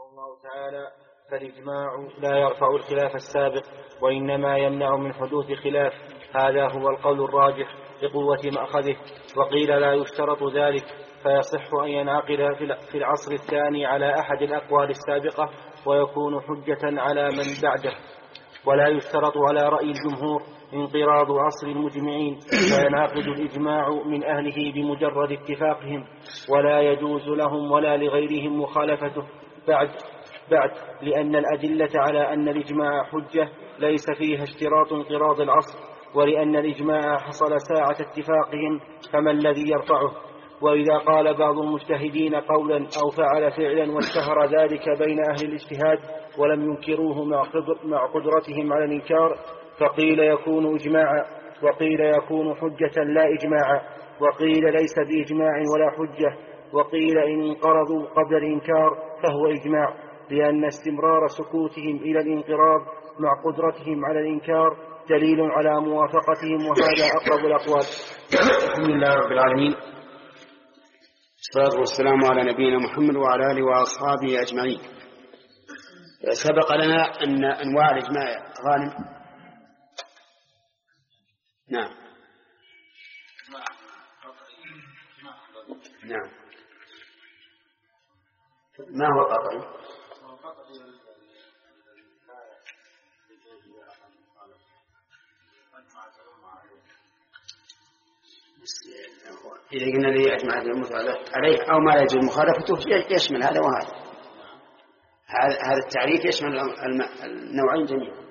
الله تعالى: فالإجماع لا يرفع الخلاف السابق وإنما يمنع من حدوث خلاف. هذا هو القول الراجح لقوة مأخذه. وقيل لا يشترط ذلك، فيصح أن ينعقد في العصر الثاني على أحد الأقوال السابقة ويكون حجة على من بعده، ولا يشترط على رأي الجمهور انقراض عصر المجمعين، فينعقد الإجماع من أهله بمجرد اتفاقهم، ولا يجوز لهم ولا لغيرهم مخالفته بعد لأن الأدلة على أن الإجماع حجة ليس فيها اشتراط انقراض العصر، ولأن الإجماع حصل ساعة اتفاقهم، فما الذي يرفعه؟ وإذا قال بعض المجتهدين قولا أو فعل فعلا واشتهر ذلك بين أهل الاجتهاد ولم ينكروه مع قدرتهم على الإنكار، فقيل يكون إجماعا، وقيل يكون حجة لا إجماعا، وقيل ليس بإجماع ولا حجة، وقيل إن انقرضوا قبل الإنكار فهو إجماع، لأن استمرار سكوتهم إلى الانقراض مع قدرتهم على الإنكار دليل على موافقتهم، وهذا أقرب الأقوال. الحمد لله رب العالمين، والصلاة والسلام على نبينا محمد وعلى آله وأصحابه أجمعين. سبق لنا أن أنواع الإجماع غانم. نعم. ما هو قطعي؟ إذا قلنا لي أجمع عليه أو ما يجوز مخالفته يشمل هذا وهذا. هذا التعريف يشمل النوعين جميعا.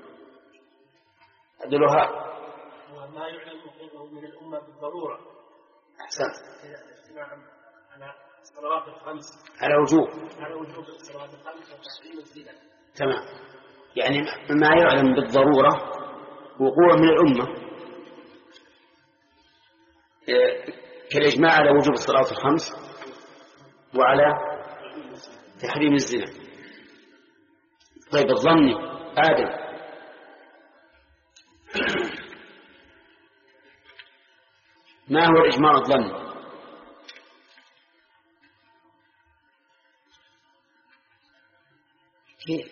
أدلها ما يعلم مقره من الأمة بالضرورة. أحسنت. على الصلوات الخمس. على وجوب الصلوات الخمس وتحريم الزنا. تمام. يعني ما يعلم بالضرورة وقوع من الأمة كالإجماع على وجوب الصلاة الخمس وعلى تحريم الزنا. طيب الظني آدم، ما هو الإجماع الظني؟ كيف؟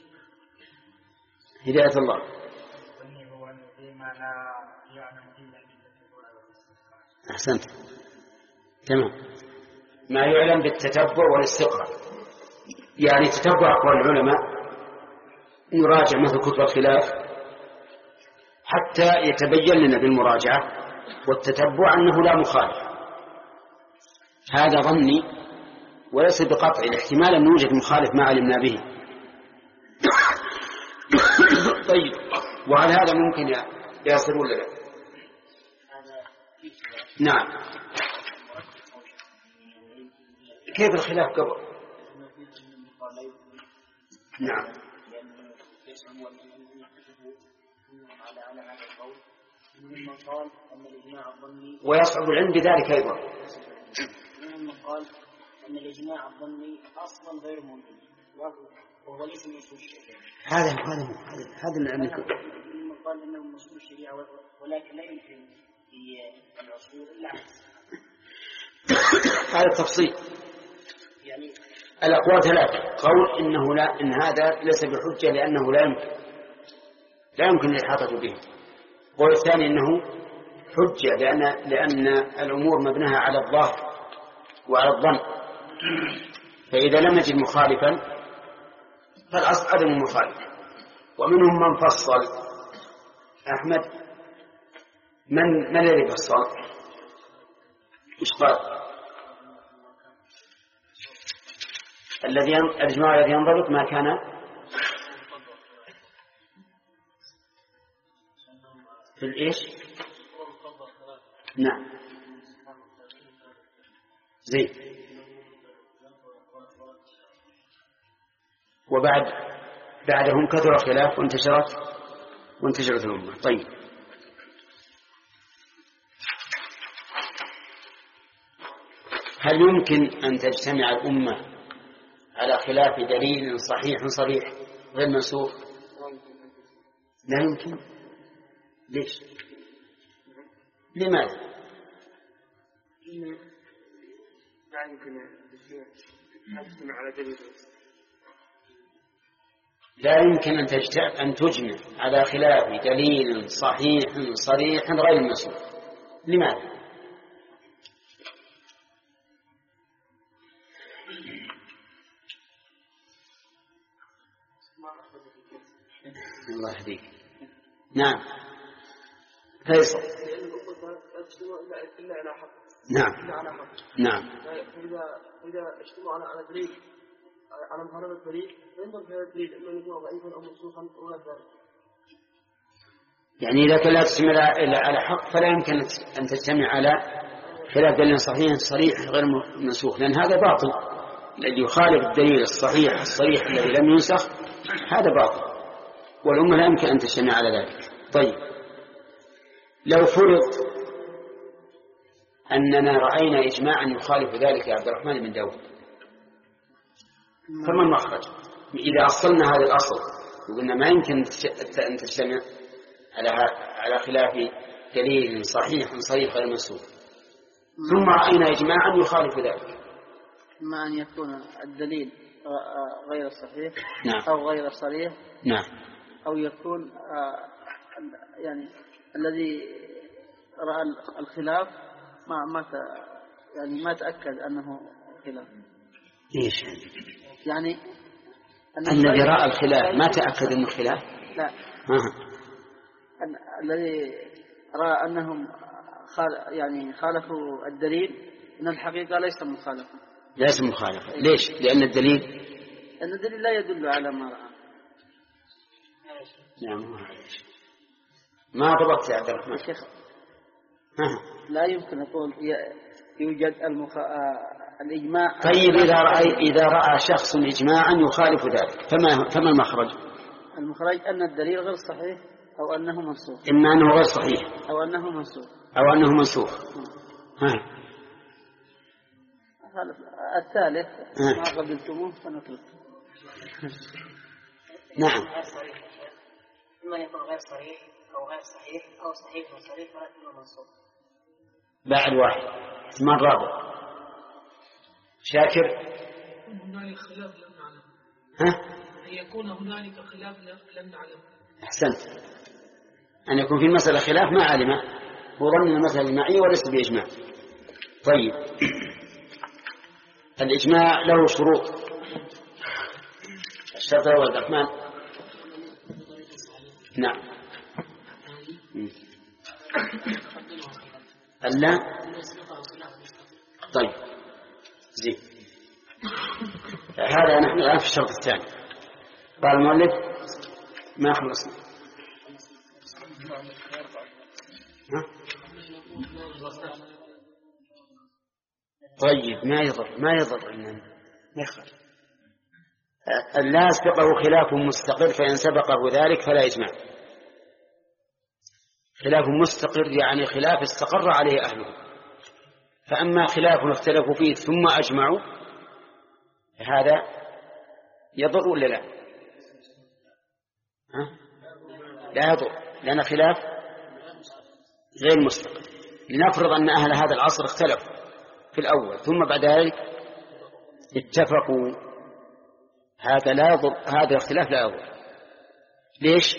هداية الله. أحسنت. تمام. ما يعلم بالتتبع والاستقراء، يعني تتبع أقوال العلماء، يراجع مثل كتب الخلاف حتى يتبين لنا بالمراجعة والتتبع أنه لا مخالف. هذا ظني وليس بقطع، الاحتمال أن يوجد مخالف ما علمنا به. طيب، وهل هذا ممكن يصل ولا لا؟ نعم. كيف الخلاف قبل؟ نعم. ويصعب العلم بذلك أيضا. من قال أن الإجماع الظني أصلا غير موجود وهو ليس من أصول الشريعة. هذا العلم. من قال أنه من أصول الشريعة ولكن لا يمكن في الأصول إلا هذا التفصيل. يعني الأقوال ثلاثة: قول إنه لا، إن هذا ليس بحجة لأنه لا يمكن الإحاطة به. قول الثاني إنه حجة لأن الأمور مبناها على الظاهر وعلى الظن، فإذا لم يجد مخالفا فالأصل عدم المخالف. ومنهم من فصل. أحمد، من الذي فصل؟ إيش قال؟ الإجماع الذي ينضبط ما كان في الإيش؟ نعم. زين. بعدهم كثر الخلاف وانتشرت الأمة. طيب، هل يمكن أن تجتمع الأمة على خلاف دليل صحيح صريح غير منسوخ؟ لا يمكن. ليش؟ لماذا؟ لا يمكن تجتمع على دليل. لا يمكن أن تجمع على خلاف دليل صحيح صريح غير مسلم. لماذا؟ الله يهديك. نعم فيصل. نعم نعم. إذا اجتمعوا على دليل على مخالفة الدليل ينظر في هذا الدليل إما أن يكون ضعيفا أو منسوخا أو غير ذلك. يعني إذا كان لا تجتمع على حق فلا يمكن أن تجتمع على خلاف دليل صحيح صريح غير منسوخ، لأن هذا باطل. الذي يخالف الدليل الصحيح الصريح الذي لم ينسخ هذا باطل، والأمة لا يمكن أن تجتمع على ذلك. طيب لو فرض أننا رأينا إجماعا يخالف ذلك يا عبد الرحمن بن داود، فما المخرج؟ إذا أصلنا هذا الأصل وقلنا ما يمكن أن تجتمع على خلاف دليل صحيح صريح غير منسوخ، ثم رأينا إجماعا يخالف ذلك، إما أن يكون الدليل غير صحيح نعم. أو غير صريح نعم. أو يكون يعني الذي رأى الخلاف ما تأكد أنه خلاف. إيش يعني الذي رأى الخلاف ما تأكد أنه خلاف؟ لا. الذي رأى أنهم خالفوا الدليل إن الحقيقة ليس مخالفة. ليس مخالفة. ليش؟ لأن الدليل لا يدل على ما رأى. نعم. ما ضبطت يا عبد الرحمن. لا يمكن أقول يوجد الإجماع. طيب إذا رأى شخص إجماعا يخالف ذلك فما المخرج؟ المخرج أن الدليل غير صحيح أو أنه منسوخ. إما أنه غير صحيح أو أنه منسوخ. الثالث ما قبلتموه فنترك. نعم. إما يكون غير صريح أو غير صحيح أو صحيح وصريح ولكنه منسوخ. بعد واحد احتمال رابع. شاكر. هنالك خلاف لم نعلم. أن يكون هنالك خلاف لم نعلم. أحسنت. أن يكون في المسألة خلاف ما علمه، وظن المسألة إجماعية وليس بإجماع. طيب الإجماع له شروط. الشرط الأول عبد الرحمن. نعم. ألا. طيب زين. هذا نحن الآن في الشرط الثاني. قال المؤلف ما خلصنا. طيب ما يضر إننا يخرج. لا سبقه خلاف مستقر، فإن سبقه ذلك فلا إجماع. خلاف مستقر يعني خلاف استقر عليه أهله، فأما خلاف اختلفوا فيه ثم أجمعوا هذا يضر ولا لا؟ لا يضر، لأن خلاف غير مستقر. لنفرض أن أهل هذا العصر اختلفوا في الأول ثم بعد ذلك اتفقوا، هذا لا يضر، هذا الاختلاف لا يضر. ليش؟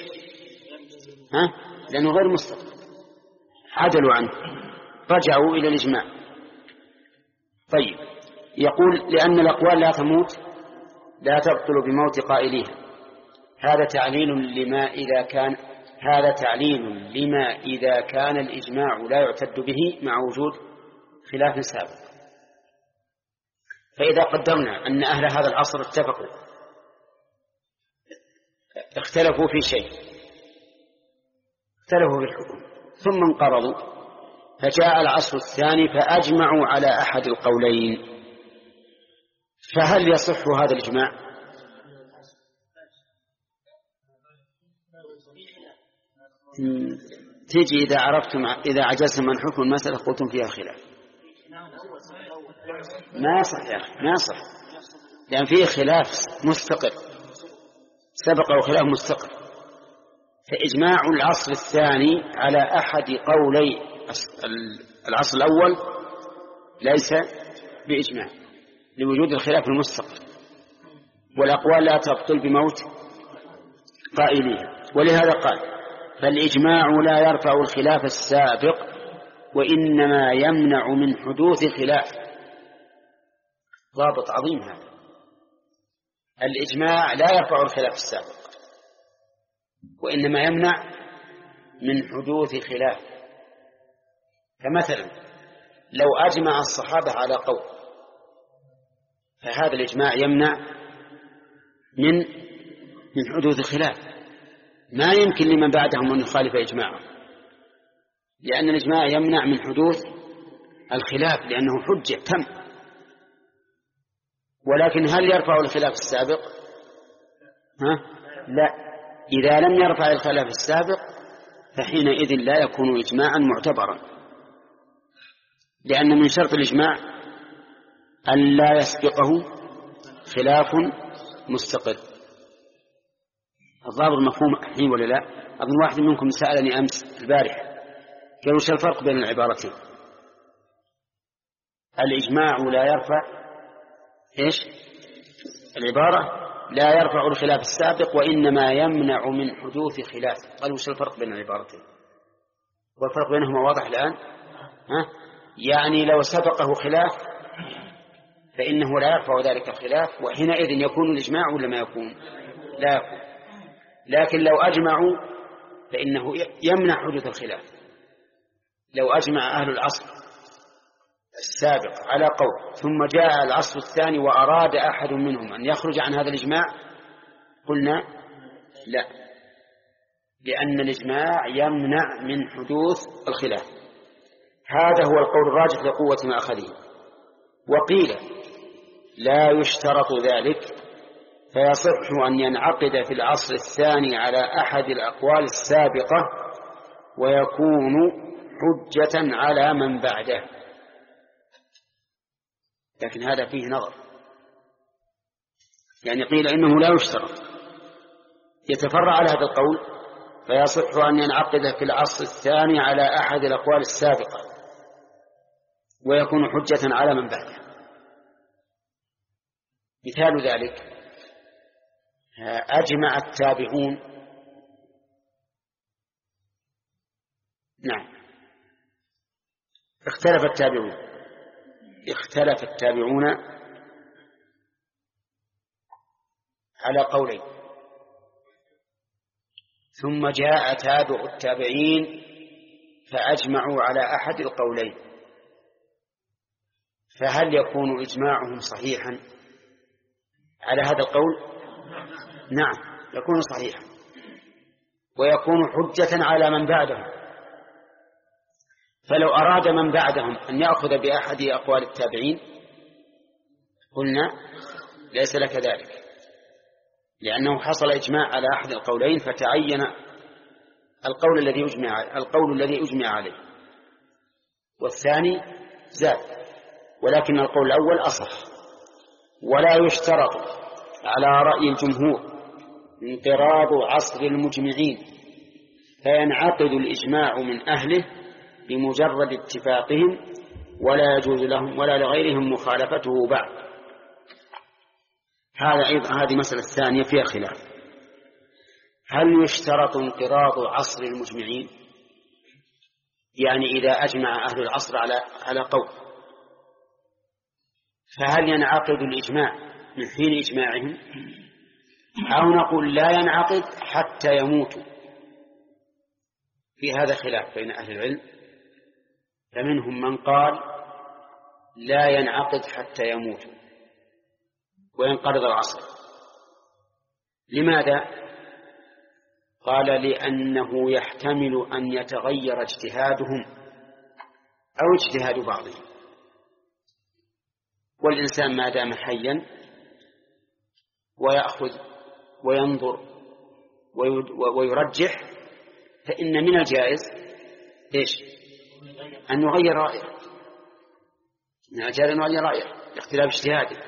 لأنه غير مستقر، عدلوا عنه، رجعوا إلى الإجماع. طيب يقول لأن الأقوال لا تموت لا تبطل بموت قائليها. هذا تعليل لما إذا كان الإجماع لا يعتد به مع وجود خلاف سابق. فإذا قدرنا أن أهل هذا العصر اختلفوا في شيء، اختلفوا في الحكم ثم انقرضوا، فجاء العصر الثاني فأجمعوا على أحد القولين، فهل يصح هذا الإجماع؟ تيجي إذا عجزتم عن حكم المسألة قلتم فيها خلاف. ما صح يا أخي، ما صح، لأن فيه خلاف مستقر سبقه خلاف مستقر. فإجماع العصر الثاني على أحد قولي العصر الأول ليس بإجماع لوجود الخلاف المستقر، والأقوال لا تبطل بموت قائليها. ولهذا قال: فالإجماع لا يرفع الخلاف السابق وإنما يمنع من حدوث خلاف. ضابط عظيم هذا. الإجماع لا يرفع الخلاف السابق وإنما يمنع من حدوث خلاف. فمثلا لو أجمع الصحابة على قول فهذا الإجماع يمنع من حدوث خلاف. ما يمكن لمن بعدهم أن يخالف إجماعه، لأن الإجماع يمنع من حدوث الخلاف لأنه حجة تم. ولكن هل يرفع الخلاف السابق؟ لا. إذا لم يرفع الخلاف السابق فحينئذ لا يكون إجماعا معتبرا، لأن من شرط الإجماع أن لا يسبقه خلاف مستقل. الضابط مفهوم الحين ولا لا؟ أظن واحد منكم سألني أمس البارح قال: وش الفرق بين العبارتين؟ الإجماع لا يرفع إيش؟ العبارة لا يرفع الخلاف السابق وإنما يمنع من حدوث خلاف. قال: وش الفرق بين العبارتين؟ والفرق بينهما واضح الآن. يعني لو سبقه خلاف فإنه لا يرفع ذلك الخلاف، وحينئذ يكون الإجماع ولا ما يكون؟ لا يكون. لكن لو أجمعوا فإنه يمنع حدوث الخلاف. لو أجمع أهل العصر السابق على قول ثم جاء العصر الثاني وأراد أحد منهم أن يخرج عن هذا الإجماع قلنا لا، لأن الإجماع يمنع من حدوث الخلاف. هذا هو القول الراجح لقوة ما أخذه. وقيل لا يشترط ذلك فيصح أن ينعقد في العصر الثاني على أحد الأقوال السابقة ويكون حجة على من بعده. لكن هذا فيه نظر، يعني قيل إنه لا يشترط، يتفرع على هذا القول فيصح أن ينعقد في العصر الثاني على أحد الأقوال السابقة ويكون حجة على من بعده. مثال ذلك: أجمع التابعون، نعم اختلف التابعون على قولين، ثم جاء تابع التابعين فأجمعوا على أحد القولين، فهل يكون إجماعهم صحيحا على هذا القول؟ نعم يكون صحيحا ويكون حجة على من بعدهم. فلو أراد من بعدهم أن يأخذ بأحد أقوال التابعين قلنا ليس لك ذلك، لأنه حصل إجماع على أحد القولين فتعين القول الذي أجمع عليه، والثاني زاد، ولكن القول الأول أصح. ولا يشترط على رأي الجمهور انقراض عصر المجمعين فينعقد الإجماع من أهله بمجرد اتفاقهم ولا يجوز لهم ولا لغيرهم مخالفته بعد. هذه مسألة ثانية فيها خلاف. هل يشترط انقراض عصر المجمعين؟ يعني إذا أجمع أهل العصر على قول فهل ينعقد الإجماع من حين إجماعهم، أو نقول لا ينعقد حتى يموتوا؟ في هذا خلاف بين أهل العلم، فمنهم من قال لا ينعقد حتى يموتوا وينقرض العصر. لماذا؟ قال لأنه يحتمل أن يتغير اجتهادهم أو اجتهاد بعضهم، والإنسان ما دام حيا ويأخذ وينظر ويرجح فإن من الجائز أن يغير رأيه، من الجائز أن يغير رأيه لاختلاف اجتهاده،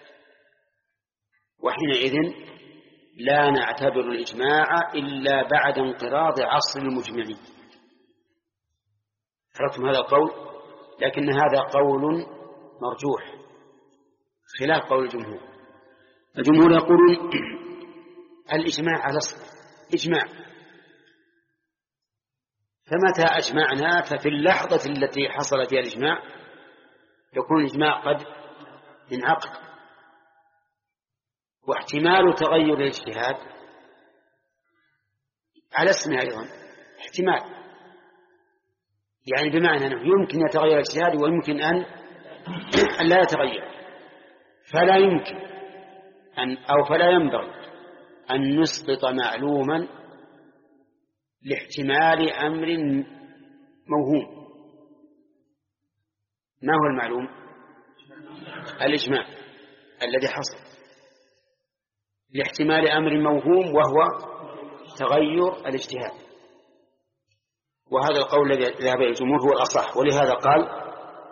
وحينئذ لا نعتبر الإجماع إلا بعد انقراض عصر المجمعين. عرفتم هذا القول؟ لكن هذا قول مرجوح خلاف قول الجمهور. الجمهور يقولون الإجماع على أصل إجماع. فمتى أجمعنا ففي اللحظة التي حصل فيها الإجماع يكون الإجماع قد انعقد. واحتمال تغير الاجتهاد على اسمه أيضا احتمال، يعني بمعنى أنه يمكن يتغير الاجتهاد ويمكن أن لا يتغير. فلا يمكن فلا ينبغي أن نسقط معلوما لاحتمال أمر موهوم. ما هو المعلوم؟ الإجماع الذي حصل لاحتمال أمر موهوم وهو تغير الاجتهاد. وهذا القول الذي ذهب إليه الجمهور هو الأصح. ولهذا قال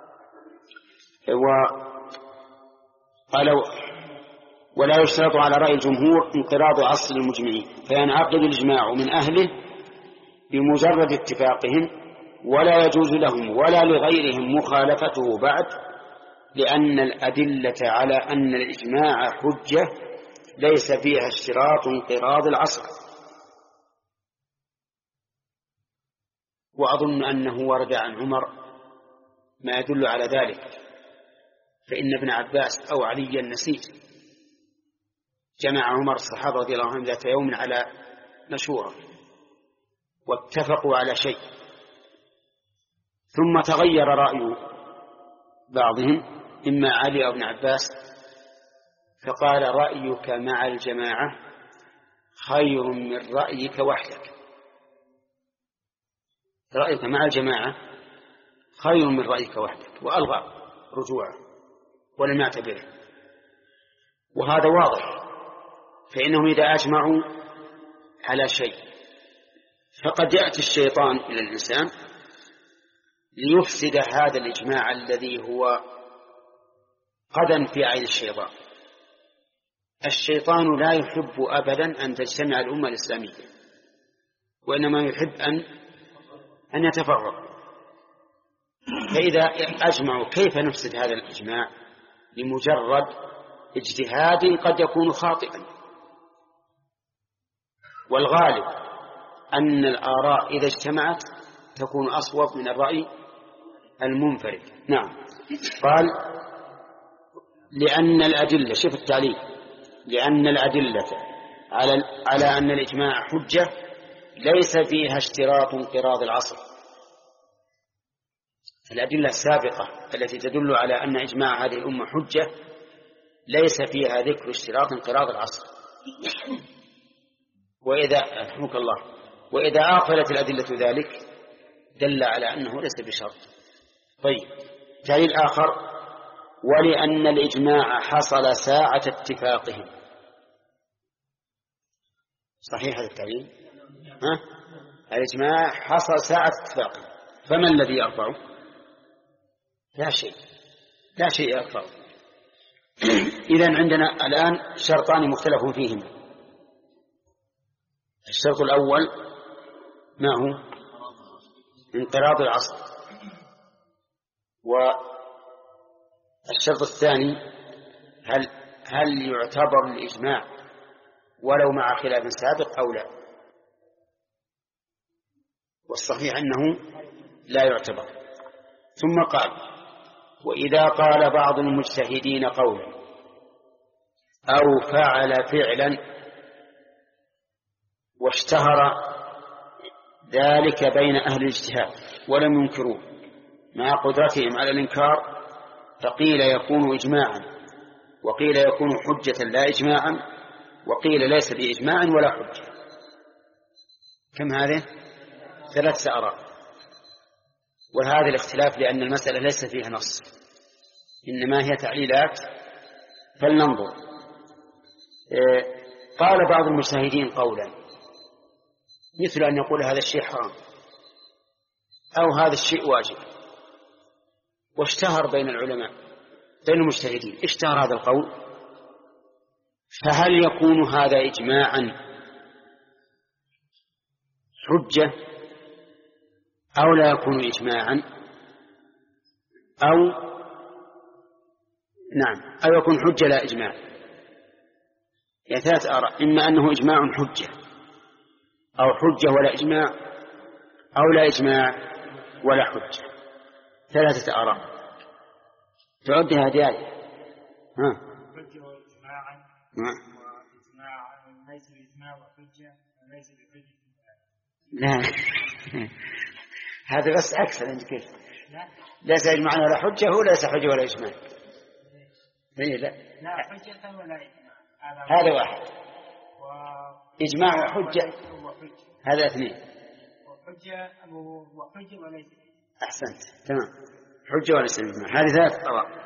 ولا يشترط على رأي الجمهور انقراض أصل المجمعين، فينعقد الإجماع من أهله بمجرد اتفاقهم، ولا يجوز لهم ولا لغيرهم مخالفته بعد، لأن الأدلة على أن الإجماع حجة ليس فيها اشتراط انقراض العصر. وأظن أنه ورد عن عمر ما يدل على ذلك، فإن ابن عباس أو علي النسيت جمع عمر الصحابة رضي الله عنهم ذات يوم على مشورة واتفقوا على شيء، ثم تغير رأي بعضهم إما علي أو ابن عباس، فقال رأيك مع الجماعة خير من رأيك وحدك. رأيك مع الجماعة خير من رأيك وحدك، وألغى رجوعه ولم يعتبره. وهذا واضح، فإنهم إذا أجمعوا على شيء فقد يأتي الشيطان إلى الإنسان ليفسد هذا الإجماع الذي هو قدم في عين الشيطان. الشيطان لا يحب أبدا أن تجتمع الأمة الإسلامية، وإنما يحب أن يتفرق. فإذا أجمعوا كيف نفسد هذا الإجماع لمجرد اجتهاد قد يكون خاطئا؟ والغالب أن الآراء إذا اجتمعت تكون أصوب من الرأي المنفرد. نعم. قال لأن الأدلة، شوف التعليل، لأن الأدلة على أن الإجماع حجة ليس فيها اشتراط انقراض العصر. الأدلة السابقة التي تدل على أن إجماع هذه الأمة حجة ليس فيها ذكر اشتراط انقراض العصر. وإذا آخرت الأدلة ذلك دل على أنه ليس بشرط. طيب، تعليل آخر: ولأن الإجماع حصل ساعة اتفاقهم. صحيح هذا التعليل؟ الإجماع حصل ساعة اتفاقهم، فما الذي يرفعه؟ لا شيء يرفعه. إذن عندنا الآن شرطان مختلف فيهما. الشرط الأول ما هو؟ انقراض العصر. والشرط الثاني هل يعتبر الإجماع ولو مع خلاف سابق أو لا؟ والصحيح أنه لا يعتبر. ثم قال: وإذا قال بعض المجتهدين قولا أو فعل فعلا واشتهر ذلك بين أهل الاجتهاد ولم ينكروه مع قدرتهم على الإنكار، فقيل يكون إجماعا، وقيل يكون حجة لا إجماعا، وقيل ليس بإجماع ولا حجة. كم هذه؟ 3 آراء. وهذا الاختلاف لأن المسألة ليس فيها نص، إنما هي تعليلات. فلننظر. قال بعض المجتهدين قولا مثل أن يقول هذا الشيء حرام أو هذا الشيء واجب، واشتهر بين العلماء بين المجتهدين، اشتهر هذا القول، فهل يكون هذا إجماعا حجة أو لا يكون إجماعا أو يكون حجة لا إجماع؟ 3 آراء: إما أنه إجماع حجة أو حجة ولا إجماع، أو لا إجماع ولا حجة. 3 آراء تعد هذه آية. حجة وإجماعا وإجماعا ليس بإجماع وحجة وليس بحجة. لا هذا بس أكثر أنت كيف ليس إجماعا ولا حجة، هو ليس حجة ولا إجماع. لا حجة ولا إجماع، هذا واحد. إجماع وحجة هذا 2. وحجة وليس. أحسنت تمام. حجة وليس إجماع، هذه 3 آراء.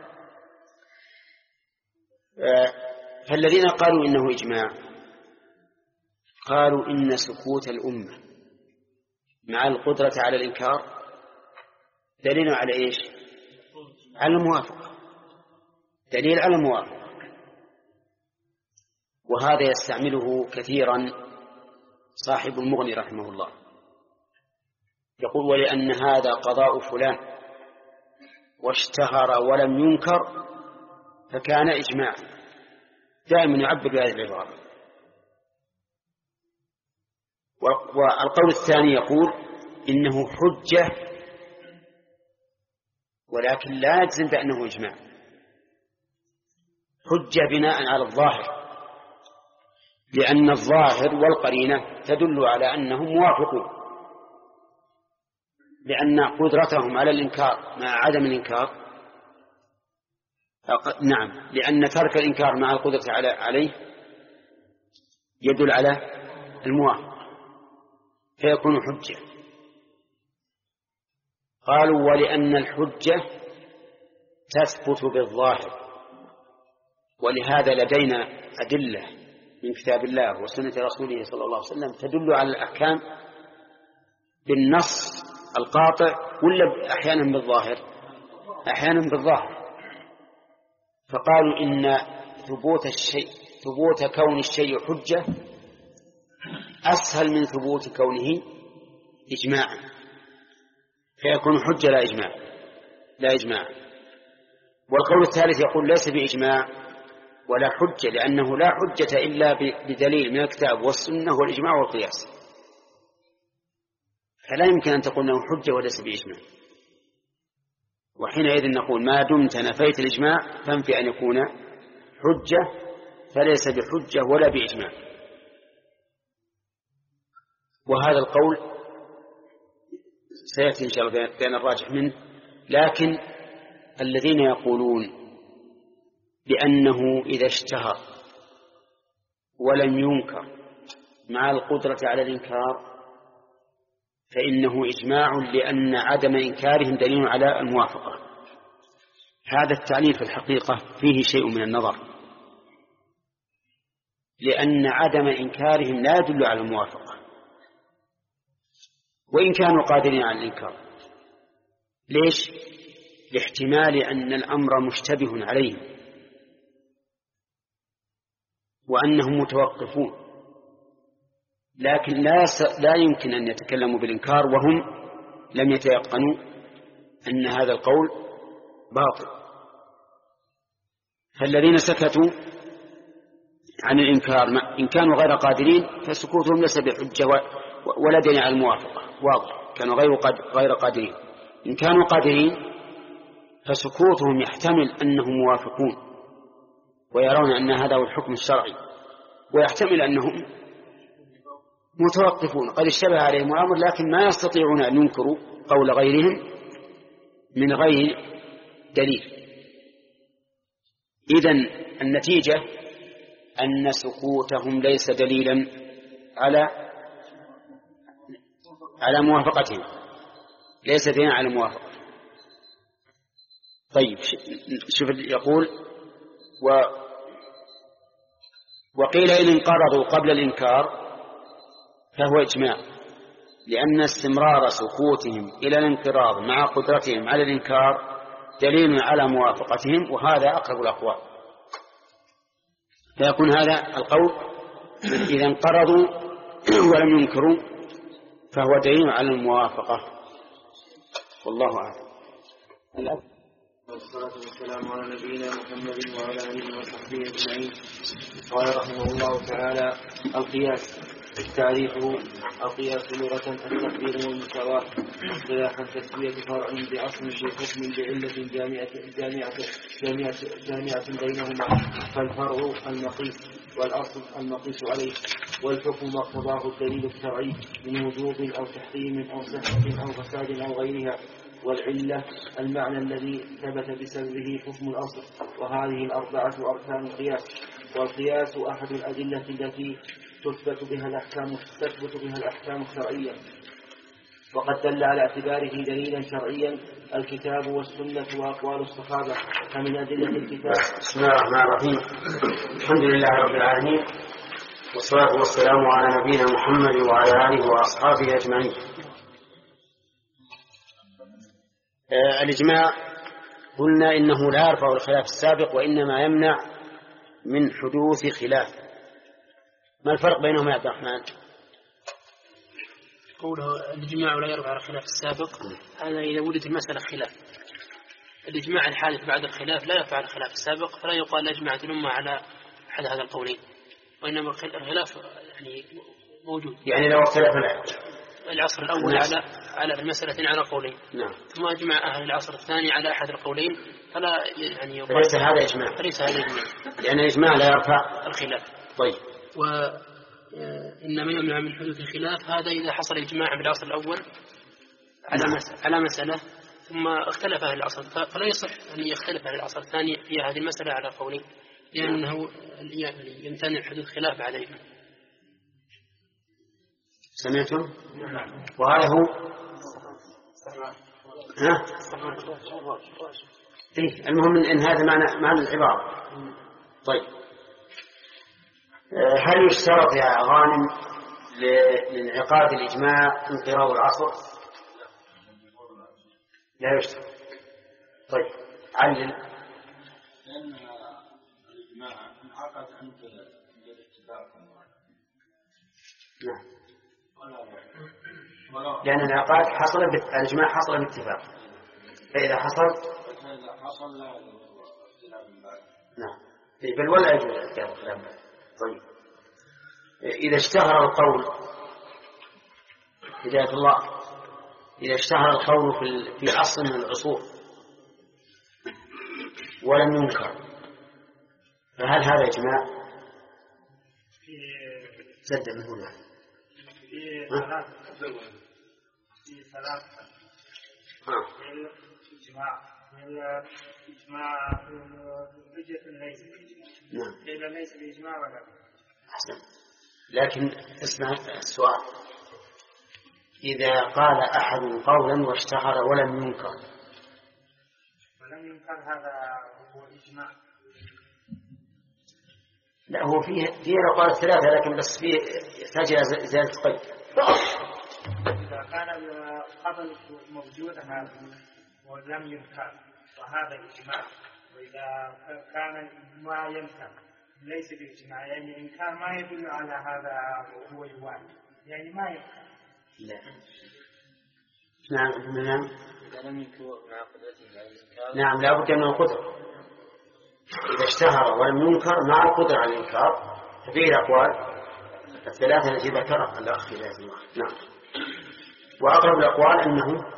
فالذين قالوا إنه إجماع قالوا إن سكوت الأمة مع القدرة على الإنكار دليل على إيش؟ على الموافقة، دليل على الموافقة. وهذا يستعمله كثيرا صاحب المغني رحمه الله، يقول: ولأن هذا قضاء فلان واشتهر ولم ينكر فكان إجماع. دائما يعبر بهذه العبارة. والقول الثاني يقول إنه حجة ولكن لا يجزم بأنه إجماع، حجة بناء على الظاهر، لأن الظاهر والقرينة تدل على أنهم موافقون، لأن قدرتهم على الإنكار مع عدم الإنكار نعم، لأن ترك الإنكار مع القدرة عليه يدل على الموافقة فيكون حجة. قالوا: ولأن الحجة تثبت بالظاهر، ولهذا لدينا أدلة من كتاب الله وسنة رسوله صلى الله عليه وسلم تدل على الأحكام بالنص القاطع، ولا أحيانا بالظاهر؟ أحيانا بالظاهر. فقالوا إن ثبوت كون الشيء حجة أسهل من ثبوت كونه إجماعا، فيكون حجة لا إجماع. والقول الثالث يقول: ليس بإجماع ولا حجة، لأنه لا حجة إلا بدليل من الكتاب والسنة والإجماع والقياس، فلا يمكن أن تقول أنه حجة وليس بإجماع. وحينئذ نقول: ما دمت نفيت الإجماع فانفي أن يكون حجة، فليس بحجة ولا بإجماع. وهذا القول سيأتي إن شاء الله بين الراجح منه. لكن الذين يقولون بأنه إذا اشتهر ولم ينكر مع القدرة على الإنكار فإنه إجماع، لأن عدم إنكارهم دليل على الموافقة. هذا التعليل في الحقيقة فيه شيء من النظر، لأن عدم إنكارهم لا يدل على الموافقة وإن كانوا قادرين على الإنكار. ليش؟ لاحتمال أن الأمر مشتبه عليهم وأنهم متوقفون، لكن لا يمكن أن يتكلموا بالإنكار وهم لم يتيقنوا أن هذا القول باطل. فالذين سكتوا عن الإنكار إن كانوا غير قادرين فسكوتهم ليس بحجة ولا دليل على الموافقة، واضح، كانوا غير قادرين. إن كانوا قادرين فسكوتهم يحتمل أنهم موافقون ويرون أن هذا هو الحكم الشرعي، ويحتمل أنهم متوقفون قد اشتبه عليهم الأمر لكن ما يستطيعون أن ينكروا قول غيرهم من غير دليل. إذن النتيجة أن سكوتهم ليس دليلا على موافقتهم، ليس دليلا على موافقة. طيب شوف يقول: وقيل إن انقرضوا قبل الإنكار فهو إجماع، لأن استمرار سكوتهم إلى الانقراض مع قدرتهم على الإنكار دليل على موافقتهم، وهذا أقرب الأقوال. فيكون هذا القول إذا انقرضوا ولم ينكروا فهو دليل على الموافقة، والله أعلم. والصلاة والسلام على نبينا محمد وعلى آله وصحبه أجمعين. قال رحمه الله تعالى: القياس. تعريفه القياس لغة التقدير والمساواة، اصطلاحا تسوية فرع بأصل بحكم بعلة جامعة بينهما، فالفرع المقيس والأصل المقيس عليه، والحكم ما اقتضاه الدليل الشرعي من وجوب أو تحريم أو صحة أو فساد أو غيرها، والعلة المعنى الذي ثبت بسببه حكم الأصل. وهذه الأربعة أركان القياس. والقياس أحد الأدلة التي تثبت بها الأحكام الشرعية، وقد دل على اعتباره دليلا شرعيا الكتاب والسنة وأقوال الصحابة. فمن أدلة الكتاب. بسم الله الرحمن الرحيم. الحمد لله رب العالمين، والصلاة والسلام على نبينا محمد وعلى آله وأصحابه أجمعين. الإجماع قلنا إنه لا يرفع الخلاف السابق وإنما يمنع من حدوث خلاف. ما الفرق بينهما يا عبد الرحمن؟ قوله الإجماع لا يرفع الخلاف السابق، هذا إذا وجدت المسألة خلاف. الإجماع الحادث بعد الخلاف لا يرفع الخلاف السابق، فلا يقال أجمعت الأمة على أحد هذا القولين، وإنما الخلاف يعني موجود. يعني لو اختلف العصر الأول على المسألة على قولين، نعم، ثم أجمع أهل العصر الثاني على أحد القولين، فلا يعني يقال فليس هذا إجماع، لأن الإجماع لا يرفع الخلاف. طيب. وإنما يمنع من حدوث الخلاف هذا إذا حصل إجماع بالعصر الأول على مسألة ثم اختلف أهل العصر، فلا يصح أن يختلف أهل العصر الثاني في هذه المسألة على قولين، لأنه يمتنع حدوث خلاف بعد الإجماع. سمعتم؟ وهذا هو المهم إن هذا معنى العبارة. طيب، هل يشترط يا غانم لانعقاد الإجماع انقراض العصر؟ لا يشترط. طيب، علل. لأن الإجماع انعقد عند الاتفاق. نعم، لأن الإنعقاد الإجماع حصل باتفاق، فإذا حصل لا نعم، بل ولا يجوز الكلام. طيب، إذا اشتهر القول هداية الله، إذا اشتهر القول في عصر من العصور ولم ينكر، فهل هذا إجماع؟ زد من هنا في ثلاثة الإجماع حجة ليس بإجماع، ليس بإجماع ولا أحسن. لكن اسمع السؤال، إذا قال أحد قولا واشتهر ولم ينكر هذا هو إجماع. لا، هو فيه أقوال ثلاثة، لكن بس فيه يحتاج إلى زيادة قيد. إذا كان قبل موجود هذا ولم ينكر وهذا إجماع، وإذا كان الإجماع ينكر ليس بإجماع، يعني إنكار ما يدل على هذا وهو يوالي، يعني ما ينكر. لا. نعم إذا لم ينكر مع قدرته على الإنكار. نعم، لا بد من القدرة. إذا اشتهر ولم ينكر مع القدرة على الإنكار، ففيه الأقوال الثلاثة التي ذكرها الأخ في ذات الله. نعم، وأقرب الأقوال أنه،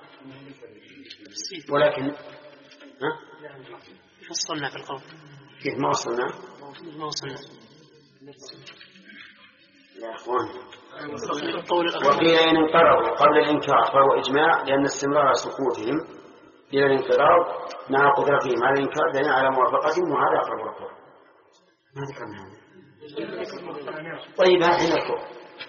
ولكن فصلنا في القول. كيف ما وصلنا يا أخوان؟ وقيل إن انقرضوا قبل الإنكار فهو إجماع، لأن استمرار سكوتهم إلى الانقراض مع قدرتهم على الإنكار دليل على موافقتهم، وهذا أقرب الأقوال. ما ذكرنا هذا. طيب، هذا نذكر.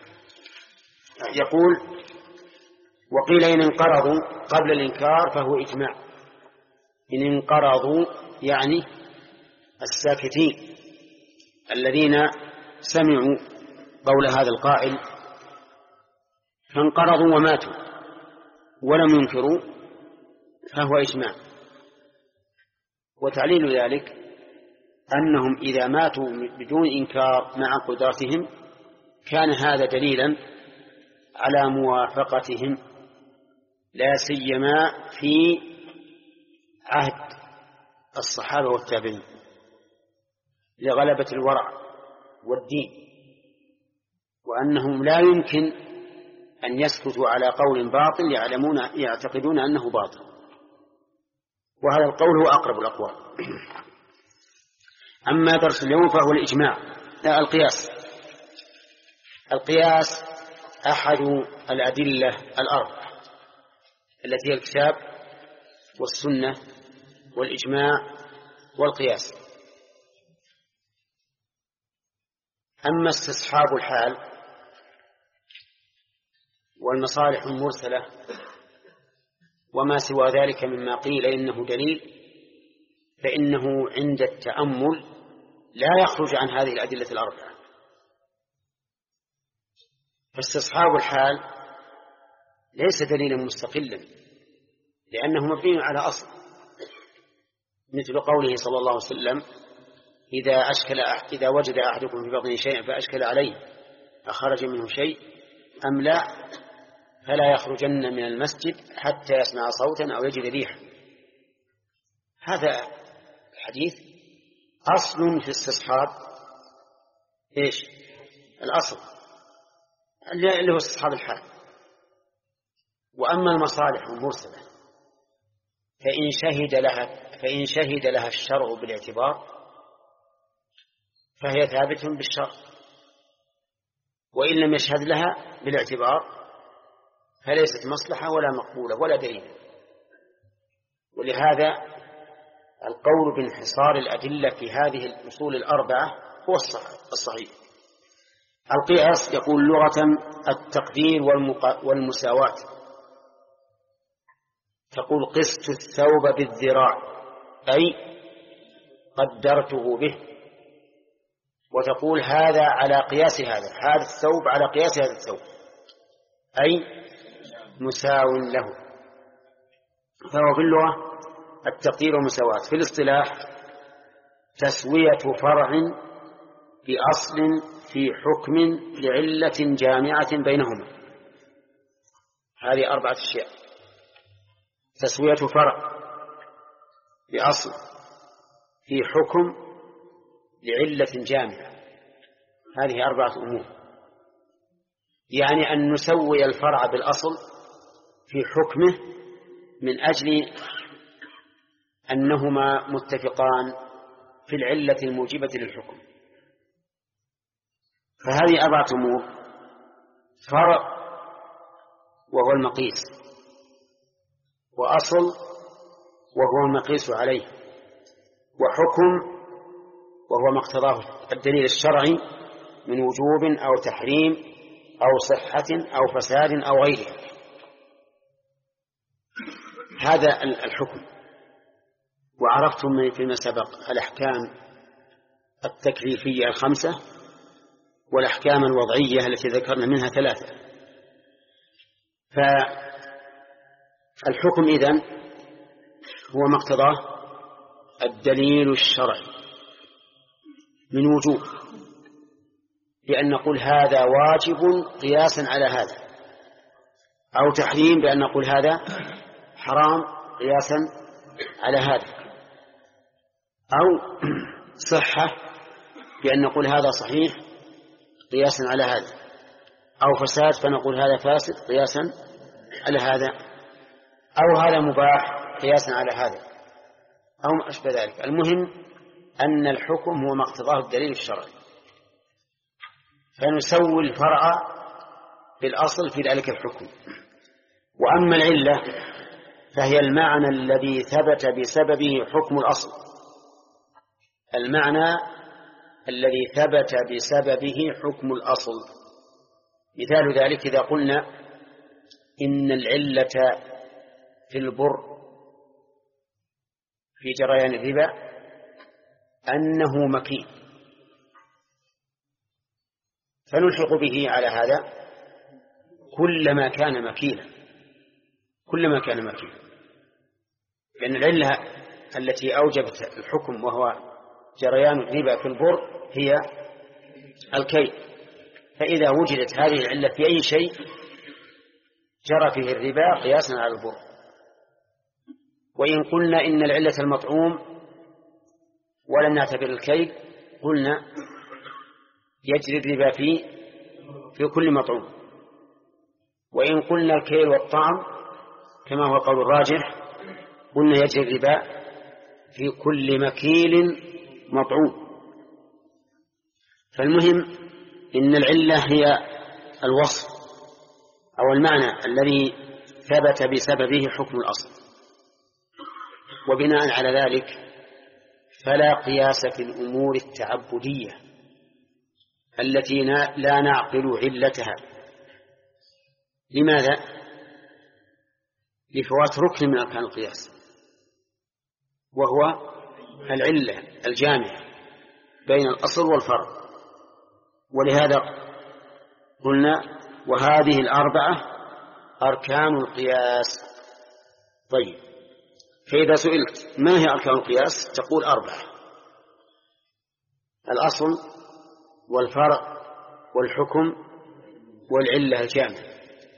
يقول وقيل إن انقرضوا قبل الإنكار فهو إجماع. إن انقرضوا يعني الساكتين الذين سمعوا قول هذا القائل فانقرضوا وماتوا ولم ينكروا فهو إجماع. وتعليل ذلك أنهم إذا ماتوا بدون إنكار مع قدرتهم كان هذا دليلا على موافقتهم، لا سيما في عهد الصحابة والتابعين لغلبة الورع والدين وأنهم لا يمكن أن يسكتوا على قول باطل يعتقدون أنه باطل، وهذا القول هو أقرب الأقوال. أما درس اليوم فهو الإجماع، القياس أحد الأدلة الأربع التي هي الكتاب والسنة والإجماع والقياس. أما استصحاب الحال والمصالح المرسلة وما سوى ذلك مما قيل إنه دليل، فإنه عند التأمل لا يخرج عن هذه الأدلة الأربعة. فاستصحاب الحال ليس دليلا مستقلا، لأنه مبني على أصل، مثل قوله صلى الله عليه وسلم: إذا وجد أحدكم في بطنه شيئا فأشكل عليه أخرج منه شيء أم لا فلا يخرجن من المسجد حتى يسمع صوتا أو يجد ريحا. هذا الحديث أصل في استصحاب إيش؟ الأصل اللي هو استصحاب الحال. وأما المصالح المرسلة فإن شهد لها الشرع بالاعتبار فهي ثابت بالشرع، وإن لم يشهد لها بالاعتبار فليست مصلحة ولا مقبولة ولا دليل. ولهذا القول بانحصار الأدلة في هذه الأصول الأربعة هو الصحيح. القياس يقول لغة التقدير والمساواة. تقول قست الثوب بالذراع أي قدرته به، وتقول هذا على قياس هذا الثوب على قياس هذا الثوب أي مساو له. فهو في اللغة التقدير والمساواة. في الاصطلاح تسوية فرع بأصل في حكم لعلة جامعة بينهما. هذه 4 أشياء: تسوية فرع بأصل في حكم لعلة جامعة، هذه 4 أمور. يعني أن نسوي الفرع بالأصل في حكمه من أجل أنهما متفقان في العلة الموجبة للحكم. فهذه 4 أمور: فرع وهو المقيس، وأصل وهو المقيس عليه، وحكم وهو ما اقتضاه الدليل الشرعي من وجوب أو تحريم أو صحة أو فساد أو غيره. هذا الحكم. وعرفتم فيما سبق الأحكام التكليفية 5 والأحكام الوضعية التي ذكرنا منها 3. فالحكم إذن هو ما اقتضاه الدليل الشرعي من وجوب، بأن نقول هذا واجب قياسا على هذا، أو تحريم بأن نقول هذا حرام قياسا على هذا، أو صحة بأن نقول هذا صحيح قياسا على هذا، أو فساد فنقول هذا فاسد قياسا على هذا، أو هذا مباح قياسا على هذا، أو ما أشبه ذلك. المهم أن الحكم هو ما اقتضاه الدليل الشرعي، فنسوي الفرع بالأصل في ذلك الحكم. وأما العلة فهي المعنى الذي ثبت بسببه حكم الأصل، المعنى الذي ثبت بسببه حكم الأصل. مثال ذلك إذا قلنا إن العلة في البر في جريان الربا أنه مكين، فنلحق به على هذا كلما كان مكينا، لأن العلة التي أوجبت الحكم وهو جريان الربا في البر هي الكيل، فإذا وجدت هذه العلة في أي شيء جرى فيه الربا قياسا على البر. وإن قلنا إن العلة المطعوم ولم نعتبر الكيل قلنا يجري الربا في في كل مطعوم. وإن قلنا الكيل والطعم كما هو قول الراجح قلنا يجري الربا في كل مكيل مطعوم. فالمهم إن العلة هي الوصف أو المعنى الذي ثبت بسببه حكم الأصل، وبناء على ذلك فلا قياس في الأمور التعبدية التي لا نعقل علتها. لماذا؟ لفوات ركن من أركان القياس وهو العلة الجامعة بين الأصل والفرع. ولهذا قلنا وهذه الأربعة أركان القياس. طيب، فإذا سئلت ما هي أركان القياس تقول 4: الأصل والفرع والحكم والعلة الجامعة.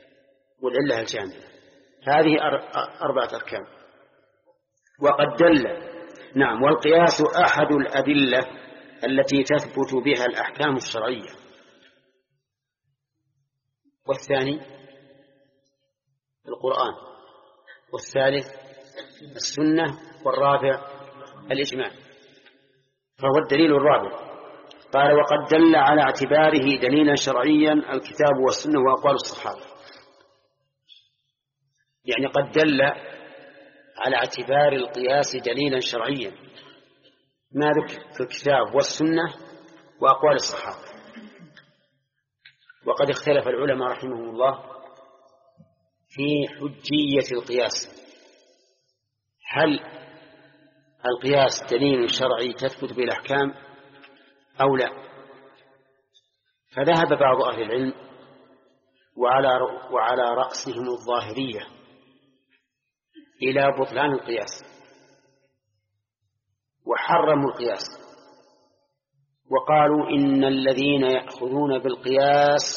هذه 4 أركان. وقد دل والقياس أحد الأدلة التي تثبت بها الأحكام الشرعية، والثاني القرآن، والثالث السنة، والرابع الإجماع. فهو الدليل الرابع. قال وقد دل على اعتباره دليلا شرعيا الكتاب والسنة وأقوال الصحابة. يعني قد دل على اعتبار القياس دليلا شرعيا ما ذكر في الكتاب والسنة وأقوال الصحابة. وقد اختلف العلماء رحمهم الله في حجية القياس، هل القياس دليل شرعي تثبت به الأحكام أو لا؟ فذهب بعض أهل العلم وعلى رأسهم الظاهرية إلى بطلان القياس وحرموا القياس، وقالوا إن الذين يأخذون بالقياس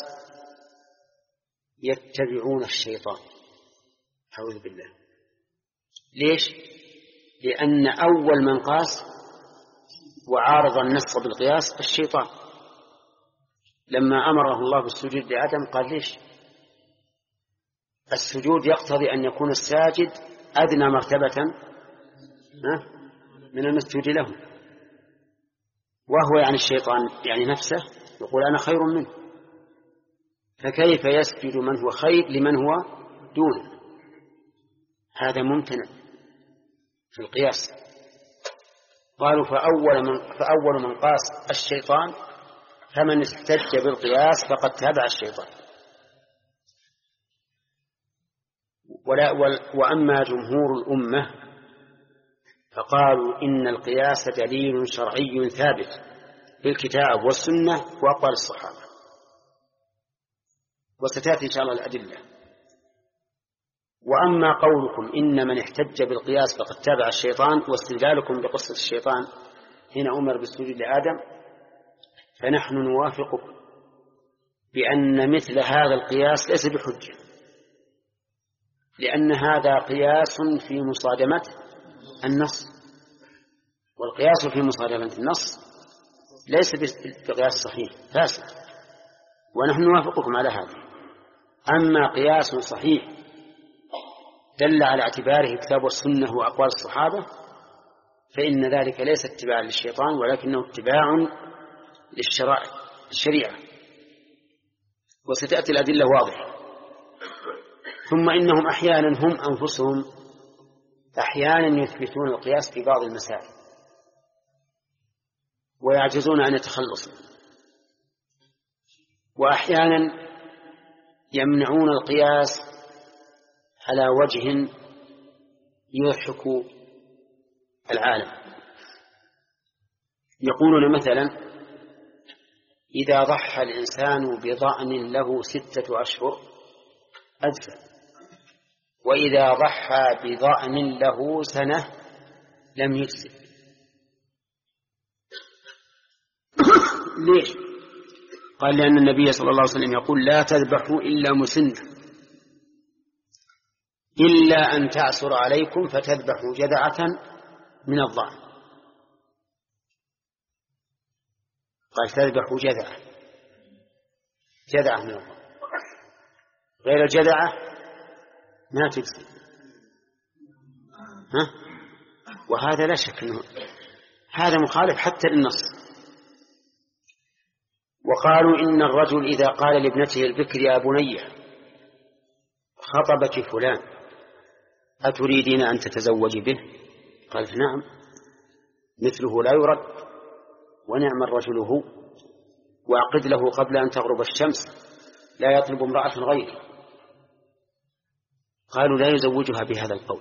يتبعون الشيطان. أعوذ بالله. ليش؟ لأن أول من قاس وعارض النص بالقياس الشيطان، لما أمره الله بالسجود لآدم قال ليش؟ السجود يقتضي أن يكون الساجد أدنى مرتبة من المسجود له، وهو يعني الشيطان يعني نفسه يقول أنا خير منه، فكيف يسجد من هو خير لمن هو دونه؟ هذا ممتنع في القياس. قالوا فأول من قاس الشيطان، فمن احتج بالقياس فقد تابع الشيطان. وأما جمهور الأمة فقالوا إن القياس دليل شرعي ثابت بالكتاب والسنة وأقوال الصحابة، وستأتي إن شاء الله الأدلة. وأما قولكم إن من احتج بالقياس فقد تابع الشيطان واستدلالكم بقصة الشيطان حين أمر بالسجود لآدم، فنحن نوافقكم بأن مثل هذا القياس ليس بحجة، لأن هذا قياس في مصادمة النص، والقياس في مصادمة النص ليس بقياس صحيح فاسد، ونحن نوافقكم على هذا. أما قياس صحيح دل على اعتباره الكتاب والسنة وأقوال الصحابة فإن ذلك ليس اتباعا للشيطان ولكنه اتباع للشريعة، وستأتي الأدلة واضحة. ثم إنهم أحيانا هم أنفسهم أحيانا يثبتون القياس في بعض المسائل ويعجزون أن يتخلصوا، وأحيانا يمنعون القياس على وجه يضحك العالم. يقولون مثلا إذا ضحى الإنسان بضأن له 6 أشهر أجزى، وإذا ضحى بضأن له سنة لم يجزي. ليش؟ قال لأن النبي صلى الله عليه وسلم يقول لا تذبحوا إلا مسنة إلا أن تعسر عليكم فتذبحوا جذعة من الضأن. قال تذبحوا جذعة، جذعة من الله، غير الجذعة ما تجزي. وهذا لا شك أنه هذا مخالف حتى للنص. وقالوا إن الرجل إذا قال لابنته البكر يا بني خطبك فلان أتريدين أن تتزوجي به؟ قالت نعم، مثله لا يرد، ونعم الرجل هو، وأعقد له قبل أن تغرب الشمس، لا يطلب امرأة غيره. قالوا لا يزوجها بهذا القول.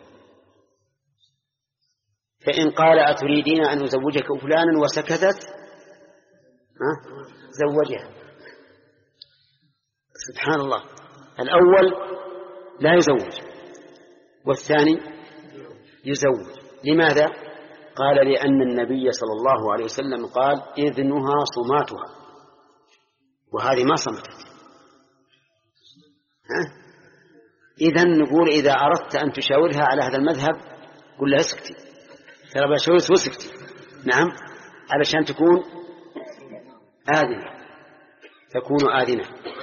فإن قال أتريدين أن أزوجك فلانا وسكتت زوجها. سبحان الله، الأول لا يزوج والثاني يزوج. لماذا؟ قال لأن النبي صلى الله عليه وسلم قال إذنها صماتها، وهذه ما صمتت. إذن نقول إذا أردت أن تشاورها على هذا المذهب قل لها اسكتي، ترى بشاورت وسكتي، نعم، علشان تكون آذنة، تكون آذنة.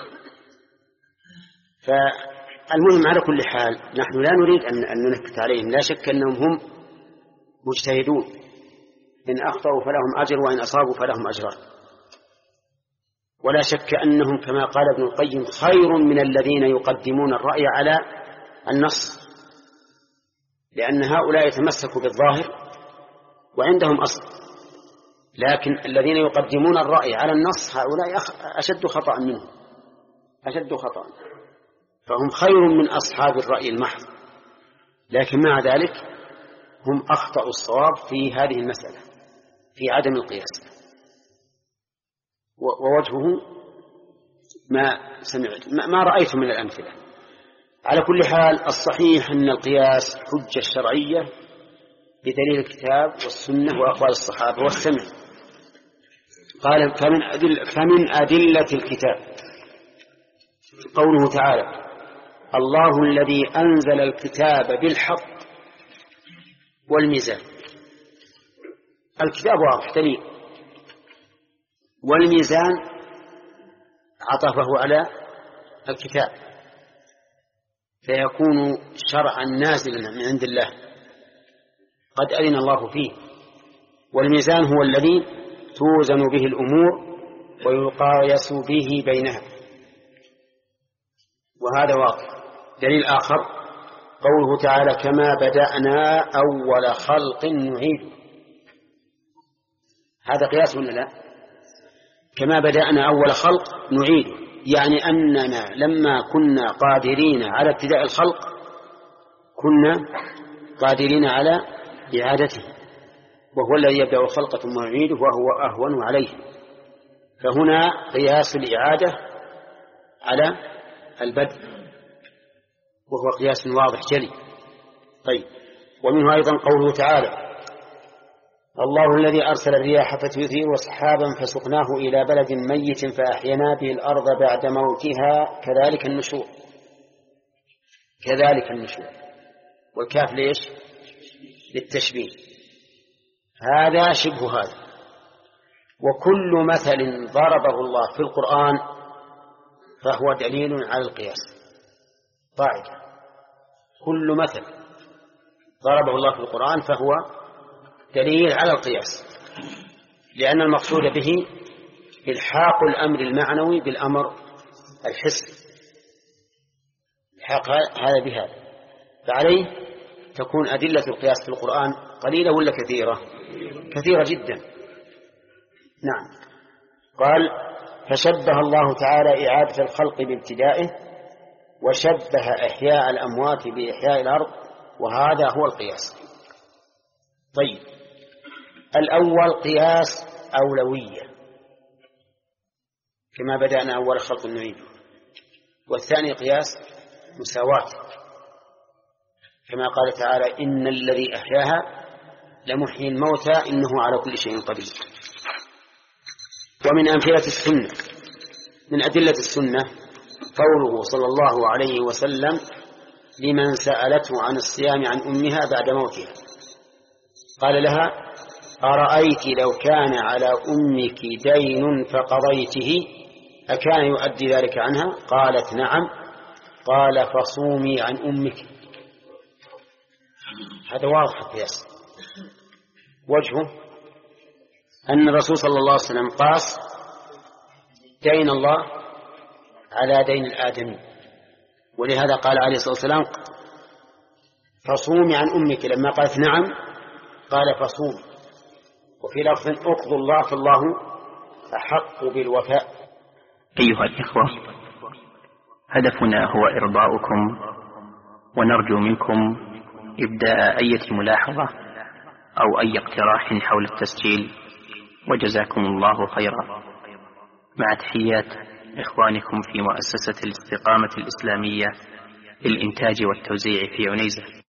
فالمهم على كل حال نحن لا نريد أن ننكت عليهم، لا شك أنهم هم مجتهدون، إن أخطأوا فلهم أجر وإن أصابوا فلهم أجران. ولا شك أنهم كما قال ابن القيم خير من الذين يقدمون الرأي على النص، لأن هؤلاء يتمسكوا بالظاهر وعندهم أصل، لكن الذين يقدمون الرأي على النص هؤلاء أشد خطأ منهم، أشد خطأ، فهم خير من أصحاب الرأي المحض، لكن مع ذلك هم أخطأوا الصواب في هذه المسألة في عدم القياس. ووجهه ما سمعت ما رأيت من الأمثلة. على كل حال الصحيح أن القياس حجة شرعية بدليل الكتاب والسنة وأقوال الصحابة والسمع. قال فمن أدلة الكتاب قوله تعالى الله الذي أنزل الكتاب بالحق والميزان. الكتاب واضح دليل، والميزان عطفه على الكتاب، فيكون شرعا نازلا من عند الله قد أذن الله فيه. والميزان هو الذي توزن به الأمور ويقايس به بينها، وهذا واضح. دليل آخر قوله تعالى كما بدأنا أول خلق نعيد. هذا قياس ولا لا؟ كما بدأنا أول خلق نعيد، يعني أننا لما كنا قادرين على ابتداء الخلق كنا قادرين على إعادته، وهو الذي يبدأ الخلق ثم يعيده وهو أهون عليه. فهنا قياس الإعادة على البدء، وهو قياس واضح جلي. طيب، ومنه أيضا قوله تعالى الله الذي أرسل الرياح فتثير سحابا فسقناه إلى بلد ميت فأحينا به الأرض بعد موتها كذلك النشور. كذلك النشور، والكاف ليش؟ للتشبيه. هذا شبه هذا. وكل مثل ضربه الله في القرآن فهو دليل على القياس. قاعدة: كل مثل ضربه الله في القرآن فهو دليل على القياس، لأن المقصود به إلحاق الأمر المعنوي بالأمر الحسي، إلحاق هذا بهذا. فعليه تكون أدلة القياس في القرآن قليلة ولا كثيرة؟ كثيرة جدا. نعم. قال فشبه الله تعالى إعادة الخلق بابتدائه، وشبه إحياء الأموات بإحياء الأرض، وهذا هو القياس. طيب، الأول قياس أولوية كما بدأنا أول خلق نعيده، والثاني قياس مساواة كما قال تعالى إن الذي أحياها لمحيي الموتى إنه على كل شيء قدير. ومن أمثلة السنة، من أدلة السنة قوله صلى الله عليه وسلم لمن سألته عن الصيام عن أمها بعد موتها قال لها أرأيت لو كان على أمك دين فقضيته أكان يؤدي ذلك عنها؟ قالت نعم. قال فصومي عن أمك. هذا واضح القياس. وجهه أن الرسول صلى الله عليه وسلم قاس دين الله على دين الآدمي، ولهذا قال عليه الصلاة والسلام فصومي عن أمك. لما قالت نعم قال فصوم. وفي لفظ اقضوا الله فالله أحق بالوفاء. أيها الإخوة، هدفنا هو إرضاؤكم، ونرجو منكم إبداء أي ملاحظة أو أي اقتراح حول التسجيل، وجزاكم الله خيرا. مع تحيات إخوانكم في مؤسسة الاستقامة الإسلامية للإنتاج والتوزيع في عنيزة.